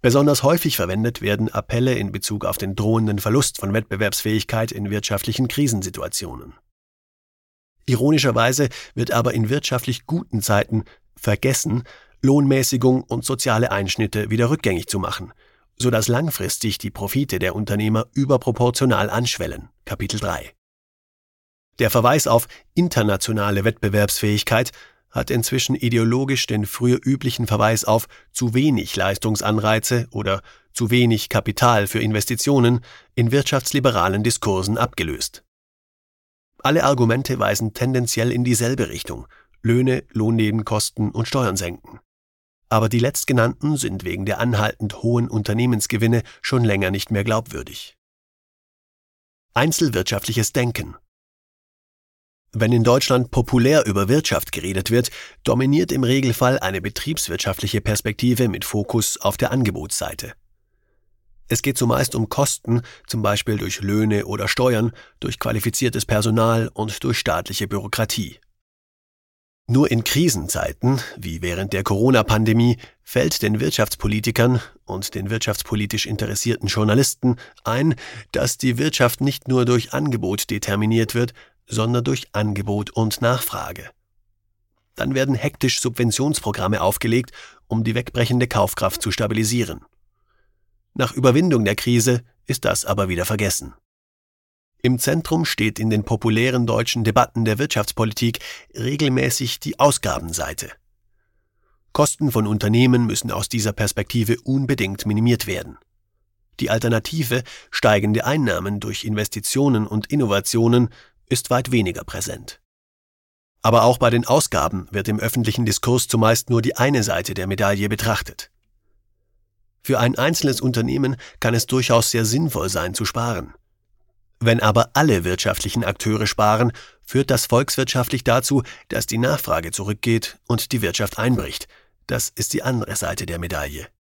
Besonders häufig verwendet werden Appelle in Bezug auf den drohenden Verlust von Wettbewerbsfähigkeit in wirtschaftlichen Krisensituationen. Ironischerweise wird aber in wirtschaftlich guten Zeiten vergessen, Lohnmäßigung und soziale Einschnitte wieder rückgängig zu machen, sodass langfristig die Profite der Unternehmer überproportional anschwellen. Kapitel 3. Der Verweis auf internationale Wettbewerbsfähigkeit hat inzwischen ideologisch den früher üblichen Verweis auf zu wenig Leistungsanreize oder zu wenig Kapital für Investitionen in wirtschaftsliberalen Diskursen abgelöst. Alle Argumente weisen tendenziell in dieselbe Richtung: Löhne, Lohnnebenkosten und Steuern senken. Aber die letztgenannten sind wegen der anhaltend hohen Unternehmensgewinne schon länger nicht mehr glaubwürdig. Einzelwirtschaftliches Denken. Wenn in Deutschland populär über Wirtschaft geredet wird, dominiert im Regelfall eine betriebswirtschaftliche Perspektive mit Fokus auf der Angebotsseite. Es geht zumeist um Kosten, zum Beispiel durch Löhne oder Steuern, durch qualifiziertes Personal und durch staatliche Bürokratie. Nur in Krisenzeiten, wie während der Corona-Pandemie, fällt den Wirtschaftspolitikern und den wirtschaftspolitisch interessierten Journalisten ein, dass die Wirtschaft nicht nur durch Angebot determiniert wird, sondern durch Angebot und Nachfrage. Dann werden hektisch Subventionsprogramme aufgelegt, um die wegbrechende Kaufkraft zu stabilisieren. Nach Überwindung der Krise ist das aber wieder vergessen. Im Zentrum steht in den populären deutschen Debatten der Wirtschaftspolitik regelmäßig die Ausgabenseite. Kosten von Unternehmen müssen aus dieser Perspektive unbedingt minimiert werden. Die Alternative, steigende Einnahmen durch Investitionen und Innovationen, ist weit weniger präsent. Aber auch bei den Ausgaben wird im öffentlichen Diskurs zumeist nur die eine Seite der Medaille betrachtet. Für ein einzelnes Unternehmen kann es durchaus sehr sinnvoll sein, zu sparen. Wenn aber alle wirtschaftlichen Akteure sparen, führt das volkswirtschaftlich dazu, dass die Nachfrage zurückgeht und die Wirtschaft einbricht. Das ist die andere Seite der Medaille.